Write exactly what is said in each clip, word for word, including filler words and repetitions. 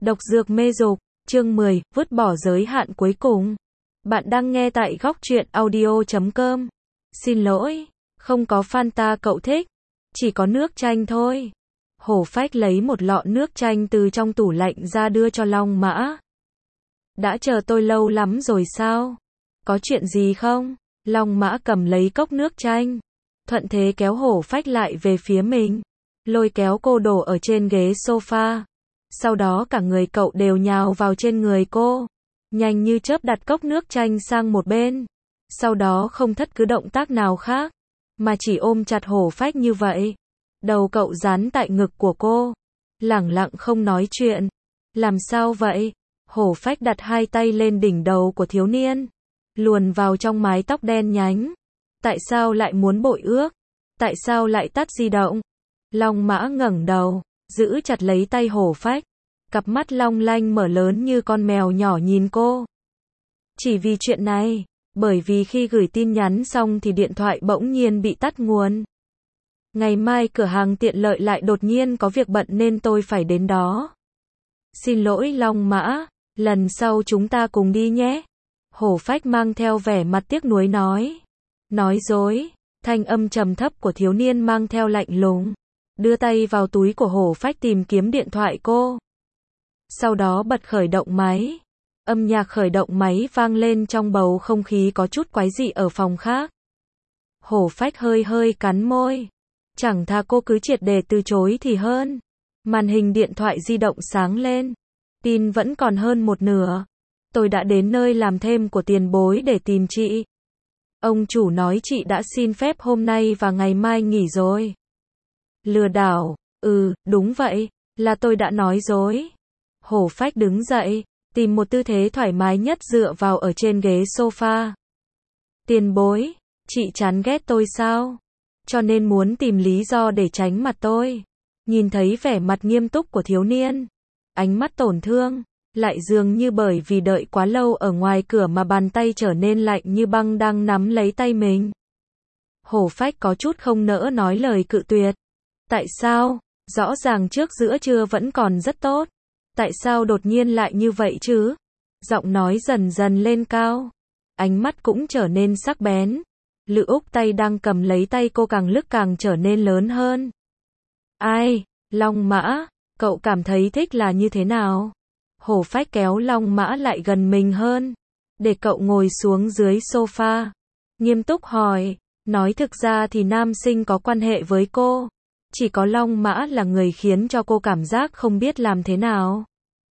Độc dược mê dục, chương mười, vứt bỏ giới hạn cuối cùng. Bạn đang nghe tại góc truyện audio chấm com. Xin lỗi, không có Fanta cậu thích, chỉ có nước chanh thôi. Hổ Phách lấy một lọ nước chanh từ trong tủ lạnh ra đưa cho Long Mã. Đã chờ tôi lâu lắm rồi sao? Có chuyện gì không? Long Mã cầm lấy cốc nước chanh, thuận thế kéo Hổ Phách lại về phía mình, lôi kéo cô đổ ở trên ghế sofa. Sau đó cả người cậu đều nhào vào trên người cô, nhanh như chớp đặt cốc nước chanh sang một bên. Sau đó không thất cứ động tác nào khác, mà chỉ ôm chặt Hổ Phách như vậy. Đầu cậu dán tại ngực của cô, lẳng lặng không nói chuyện. Làm sao vậy? Hổ Phách đặt hai tay lên đỉnh đầu của thiếu niên, luồn vào trong mái tóc đen nhánh. Tại sao lại muốn bội ước? Tại sao lại tắt di động? Long Mã ngẩng đầu, giữ chặt lấy tay Hổ Phách, cặp mắt long lanh mở lớn như con mèo nhỏ nhìn cô. Chỉ vì chuyện này, bởi vì khi gửi tin nhắn xong thì điện thoại bỗng nhiên bị tắt nguồn. Ngày mai cửa hàng tiện lợi lại đột nhiên có việc bận nên tôi phải đến đó. Xin lỗi Long Mã, lần sau chúng ta cùng đi nhé. Hổ Phách mang theo vẻ mặt tiếc nuối nói. Nói dối, thanh âm trầm thấp của thiếu niên mang theo lạnh lùng. Đưa tay vào túi của Hổ Phách tìm kiếm điện thoại cô. Sau đó bật khởi động máy. Âm nhạc khởi động máy vang lên trong bầu không khí có chút quái dị ở phòng khác. Hổ Phách hơi hơi cắn môi. Chẳng thà cô cứ triệt để từ chối thì hơn. Màn hình điện thoại di động sáng lên. Pin vẫn còn hơn một nửa. Tôi đã đến nơi làm thêm của tiền bối để tìm chị. Ông chủ nói chị đã xin phép hôm nay và ngày mai nghỉ rồi. Lừa đảo, ừ, đúng vậy, là tôi đã nói dối. Hổ Phách đứng dậy, tìm một tư thế thoải mái nhất dựa vào ở trên ghế sofa. Tiền bối, chị chán ghét tôi sao? Cho nên muốn tìm lý do để tránh mặt tôi. Nhìn thấy vẻ mặt nghiêm túc của thiếu niên, ánh mắt tổn thương, lại dường như bởi vì đợi quá lâu ở ngoài cửa mà bàn tay trở nên lạnh như băng đang nắm lấy tay mình. Hổ Phách có chút không nỡ nói lời cự tuyệt. Tại sao? Rõ ràng trước giữa trưa vẫn còn rất tốt. Tại sao đột nhiên lại như vậy chứ? Giọng nói dần dần lên cao. Ánh mắt cũng trở nên sắc bén. Lự úc tay đang cầm lấy tay cô càng lúc càng trở nên lớn hơn. Ai? Long Mã, cậu cảm thấy thích là như thế nào? Hổ Phách kéo Long Mã lại gần mình hơn, để cậu ngồi xuống dưới sofa. Nghiêm túc hỏi, nói thực ra thì nam sinh có quan hệ với cô. Chỉ có Long Mã là người khiến cho cô cảm giác không biết làm thế nào.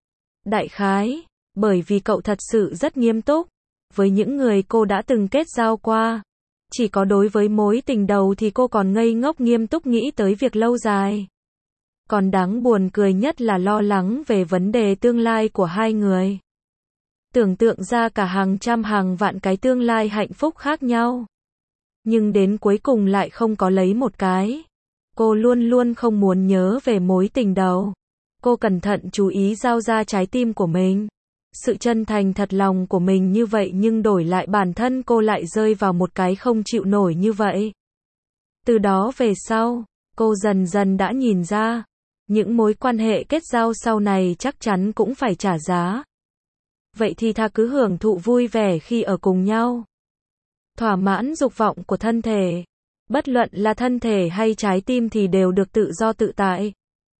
Đại khái, bởi vì cậu thật sự rất nghiêm túc. Với những người cô đã từng kết giao qua. Chỉ có đối với mối tình đầu thì cô còn ngây ngốc nghiêm túc nghĩ tới việc lâu dài. Còn đáng buồn cười nhất là lo lắng về vấn đề tương lai của hai người. Tưởng tượng ra cả hàng trăm hàng vạn cái tương lai hạnh phúc khác nhau. Nhưng đến cuối cùng lại không có lấy một cái. Cô luôn luôn không muốn nhớ về mối tình đầu. Cô cẩn thận chú ý giao ra trái tim của mình. Sự chân thành thật lòng của mình như vậy nhưng đổi lại bản thân cô lại rơi vào một cái không chịu nổi như vậy. Từ đó về sau, cô dần dần đã nhìn ra. Những mối quan hệ kết giao sau này chắc chắn cũng phải trả giá. Vậy thì thà cứ hưởng thụ vui vẻ khi ở cùng nhau. Thỏa mãn dục vọng của thân thể. Bất luận là thân thể hay trái tim thì đều được tự do tự tại.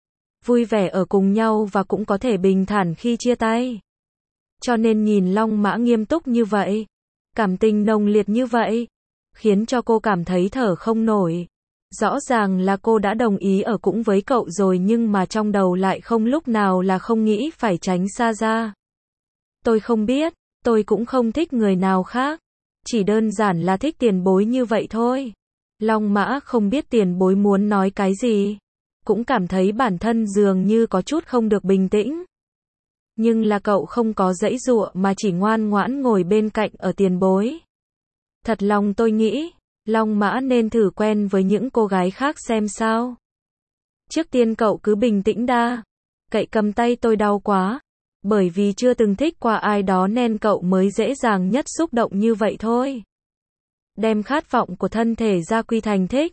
Vui vẻ ở cùng nhau và cũng có thể bình thản khi chia tay. Cho nên nhìn Long Mã nghiêm túc như vậy, cảm tình nồng liệt như vậy, khiến cho cô cảm thấy thở không nổi. Rõ ràng là cô đã đồng ý ở cũng với cậu rồi nhưng mà trong đầu lại không lúc nào là không nghĩ phải tránh xa ra. Tôi không biết, tôi cũng không thích người nào khác. Chỉ đơn giản là thích tiền bối như vậy thôi. Long Mã không biết tiền bối muốn nói cái gì. Cũng cảm thấy bản thân dường như có chút không được bình tĩnh. Nhưng là cậu không có giãy giụa mà chỉ ngoan ngoãn ngồi bên cạnh ở tiền bối. Thật lòng tôi nghĩ, Long Mã nên thử quen với những cô gái khác xem sao. Trước tiên cậu cứ bình tĩnh đã. Cậy cầm tay tôi đau quá. Bởi vì chưa từng thích qua ai đó nên cậu mới dễ dàng nhất xúc động như vậy thôi. Đem khát vọng của thân thể ra quy thành thích.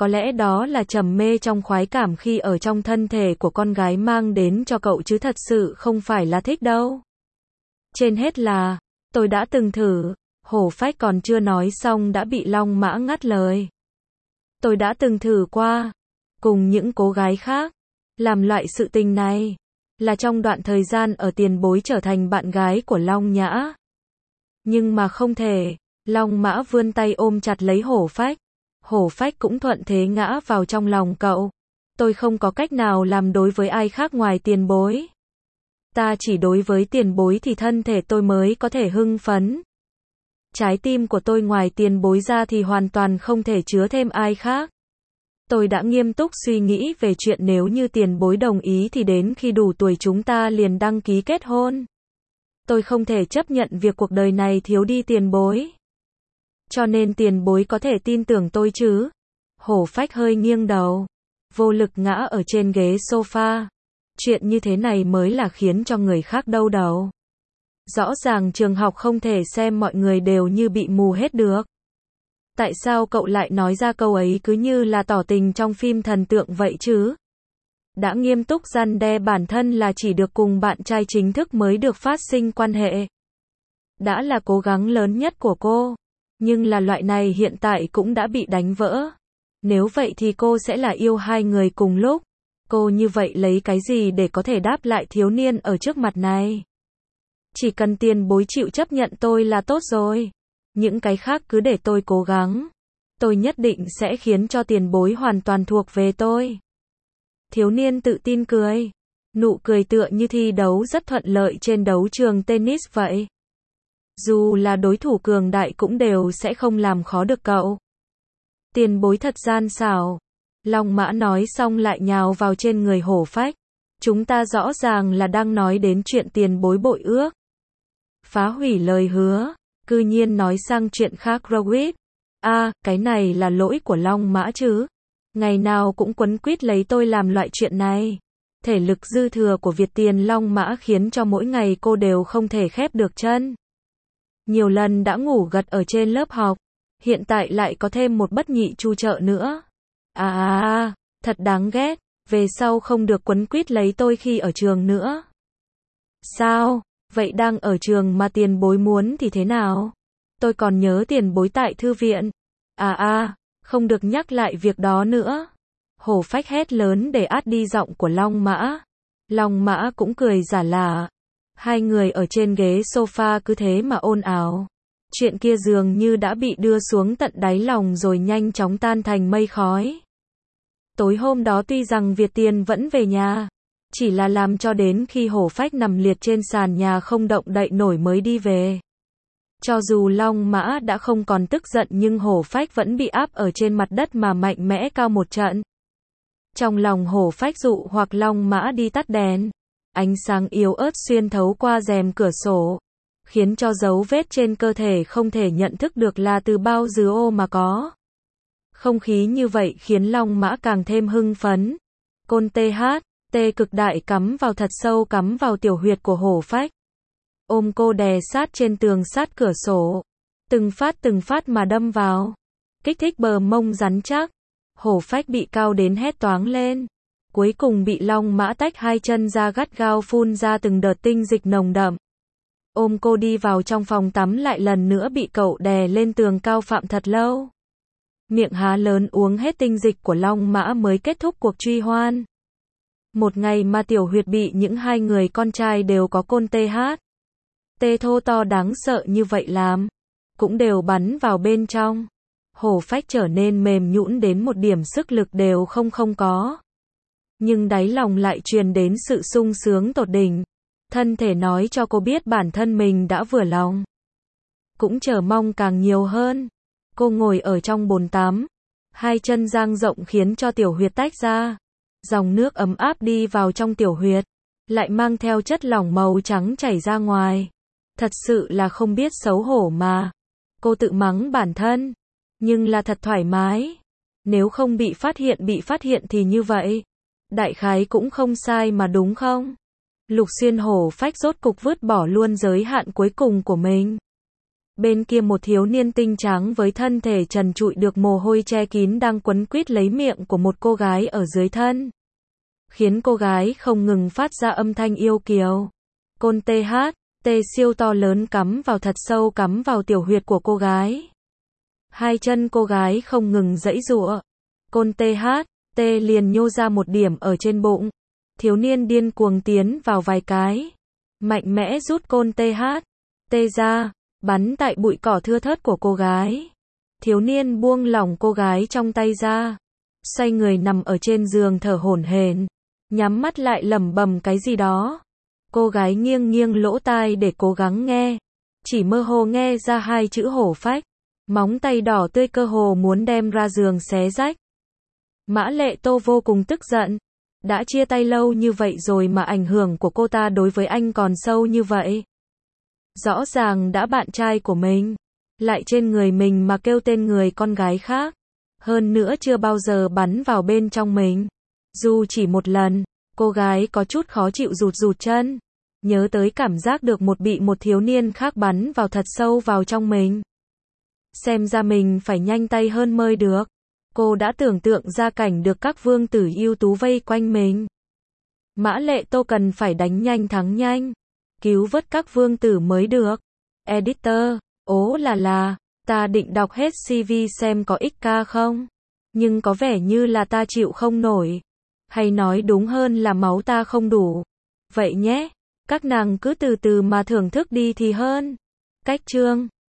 Có lẽ đó là trầm mê trong khoái cảm khi ở trong thân thể của con gái mang đến cho cậu chứ thật sự không phải là thích đâu. Trên hết là, tôi đã từng thử, hổ phách còn chưa nói xong đã bị Long Mã ngắt lời. Tôi đã từng thử qua, cùng những cô gái khác, làm loại sự tình này, là trong đoạn thời gian ở Tiền Bối trở thành bạn gái của Long Nhã. Nhưng mà không thể, Long Mã vươn tay ôm chặt lấy hổ phách. Hổ phách cũng thuận thế ngã vào trong lòng cậu. Tôi không có cách nào làm đối với ai khác ngoài Tiền Bối. Ta chỉ đối với Tiền Bối thì thân thể tôi mới có thể hưng phấn. Trái tim của tôi ngoài Tiền Bối ra thì hoàn toàn không thể chứa thêm ai khác. Tôi đã nghiêm túc suy nghĩ về chuyện nếu như Tiền Bối đồng ý thì đến khi đủ tuổi chúng ta liền đăng ký kết hôn. Tôi không thể chấp nhận việc cuộc đời này thiếu đi Tiền Bối. Cho nên Tiền Bối có thể tin tưởng tôi chứ? Hổ phách hơi nghiêng đầu, vô lực ngã ở trên ghế sofa. Chuyện như thế này mới là khiến cho người khác đau đầu. Rõ ràng trường học không thể xem mọi người đều như bị mù hết được. Tại sao cậu lại nói ra câu ấy cứ như là tỏ tình trong phim thần tượng vậy chứ? Đã nghiêm túc răn đe bản thân là chỉ được cùng bạn trai chính thức mới được phát sinh quan hệ. Đã là cố gắng lớn nhất của cô. Nhưng là loại này hiện tại cũng đã bị đánh vỡ. Nếu vậy thì cô sẽ là yêu hai người cùng lúc. Cô như vậy lấy cái gì để có thể đáp lại thiếu niên ở trước mặt này? Chỉ cần Tiền Bối chịu chấp nhận tôi là tốt rồi. Những cái khác cứ để tôi cố gắng. Tôi nhất định sẽ khiến cho Tiền Bối hoàn toàn thuộc về tôi. Thiếu niên tự tin cười. Nụ cười tựa như thi đấu rất thuận lợi trên đấu trường tennis vậy. Dù là đối thủ cường đại cũng đều sẽ không làm khó được cậu. Tiền Bối thật gian xảo. Long Mã nói xong lại nhào vào trên người hổ phách. Chúng ta rõ ràng là đang nói đến chuyện Tiền Bối bội ước. Phá hủy lời hứa. Cư nhiên nói sang chuyện khác. Rowit. À, cái này là lỗi của Long Mã chứ. Ngày nào cũng quấn quýt lấy tôi làm loại chuyện này. Thể lực dư thừa của Việt Tiền Long Mã khiến cho mỗi ngày cô đều không thể khép được chân. Nhiều lần đã ngủ gật ở trên lớp học. Hiện tại lại có thêm một bất nhị chu trợ nữa. À à à, thật đáng ghét. Về sau không được quấn quýt lấy tôi khi ở trường nữa. Sao? Vậy đang ở trường mà Tiền Bối muốn thì thế nào? Tôi còn nhớ Tiền Bối tại thư viện. À à, không được nhắc lại việc đó nữa. Hổ phách hét lớn để át đi giọng của Long Mã. Long Mã cũng cười giả lả. Hai người ở trên ghế sofa cứ thế mà ồn ào. Chuyện kia dường như đã bị đưa xuống tận đáy lòng rồi nhanh chóng tan thành mây khói. Tối hôm đó tuy rằng Việt Tiền vẫn về nhà, chỉ là làm cho đến khi hổ phách nằm liệt trên sàn nhà không động đậy nổi mới đi về. Cho dù Long Mã đã không còn tức giận nhưng hổ phách vẫn bị áp ở trên mặt đất mà mạnh mẽ cao một trận. Trong lòng hổ phách dụ hoặc Long Mã đi tắt đèn. Ánh sáng yếu ớt xuyên thấu qua rèm cửa sổ, khiến cho dấu vết trên cơ thể không thể nhận thức được là từ bao dư ô mà có. Không khí như vậy khiến Long Mã càng thêm hưng phấn. Côn tê hát, tê cực đại cắm vào thật sâu cắm vào tiểu huyệt của hổ phách. Ôm cô đè sát trên tường sát cửa sổ. Từng phát từng phát mà đâm vào. Kích thích bờ mông rắn chắc. Hổ phách bị cao đến hét toáng lên. Cuối cùng bị Long Mã tách hai chân ra gắt gao phun ra từng đợt tinh dịch nồng đậm. Ôm cô đi vào trong phòng tắm lại lần nữa bị cậu đè lên tường cao phạm thật lâu. Miệng há lớn uống hết tinh dịch của Long Mã mới kết thúc cuộc truy hoan. Một ngày mà tiểu huyệt bị những hai người con trai đều có côn tê hát. Tê thô to đáng sợ như vậy làm. Cũng đều bắn vào bên trong. Hổ phách trở nên mềm nhũn đến một điểm sức lực đều không không có. Nhưng đáy lòng lại truyền đến sự sung sướng tột đỉnh. Thân thể nói cho cô biết bản thân mình đã vừa lòng. Cũng chờ mong càng nhiều hơn. Cô ngồi ở trong bồn tắm. Hai chân dang rộng khiến cho tiểu huyệt tách ra. Dòng nước ấm áp đi vào trong tiểu huyệt. Lại mang theo chất lỏng màu trắng chảy ra ngoài. Thật sự là không biết xấu hổ mà. Cô tự mắng bản thân. Nhưng là thật thoải mái. Nếu không bị phát hiện bị phát hiện thì như vậy. Đại khái cũng không sai mà đúng không? Lục Xuyên hổ phách rốt cục vứt bỏ luôn giới hạn cuối cùng của mình. Bên kia một thiếu niên tinh trắng với thân thể trần trụi được mồ hôi che kín đang quấn quýt lấy miệng của một cô gái ở dưới thân. Khiến cô gái không ngừng phát ra âm thanh yêu kiều. Côn tê hát, tê siêu to lớn cắm vào thật sâu cắm vào tiểu huyệt của cô gái. Hai chân cô gái không ngừng giãy giụa. Côn tê hát, tê liền nhô ra một điểm ở trên bụng. Thiếu niên điên cuồng tiến vào vài cái. Mạnh mẽ rút côn tê hát, tê ra, bắn tại bụi cỏ thưa thớt của cô gái. Thiếu niên buông lỏng cô gái trong tay ra. Xoay người nằm ở trên giường thở hổn hển, nhắm mắt lại lẩm bẩm cái gì đó. Cô gái nghiêng nghiêng lỗ tai để cố gắng nghe. Chỉ mơ hồ nghe ra hai chữ hổ phách. Móng tay đỏ tươi cơ hồ muốn đem ra giường xé rách. Mã Lệ Tô vô cùng tức giận. Đã chia tay lâu như vậy rồi mà ảnh hưởng của cô ta đối với anh còn sâu như vậy. Rõ ràng đã bạn trai của mình, lại trên người mình mà kêu tên người con gái khác. Hơn nữa chưa bao giờ bắn vào bên trong mình. Dù chỉ một lần, cô gái có chút khó chịu rụt rụt chân. Nhớ tới cảm giác được một bị một thiếu niên khác bắn vào thật sâu vào trong mình. Xem ra mình phải nhanh tay hơn mới được. Cô đã tưởng tượng ra cảnh được các vương tử ưu tú vây quanh mình. Mã Lệ Tô cần phải đánh nhanh thắng nhanh. Cứu vớt các vương tử mới được. Editor, ố là là, ta định đọc hết xê vê xem có ích ca không? Nhưng có vẻ như là ta chịu không nổi. Hay nói đúng hơn là máu ta không đủ. Vậy nhé, các nàng cứ từ từ mà thưởng thức đi thì hơn. Cách chương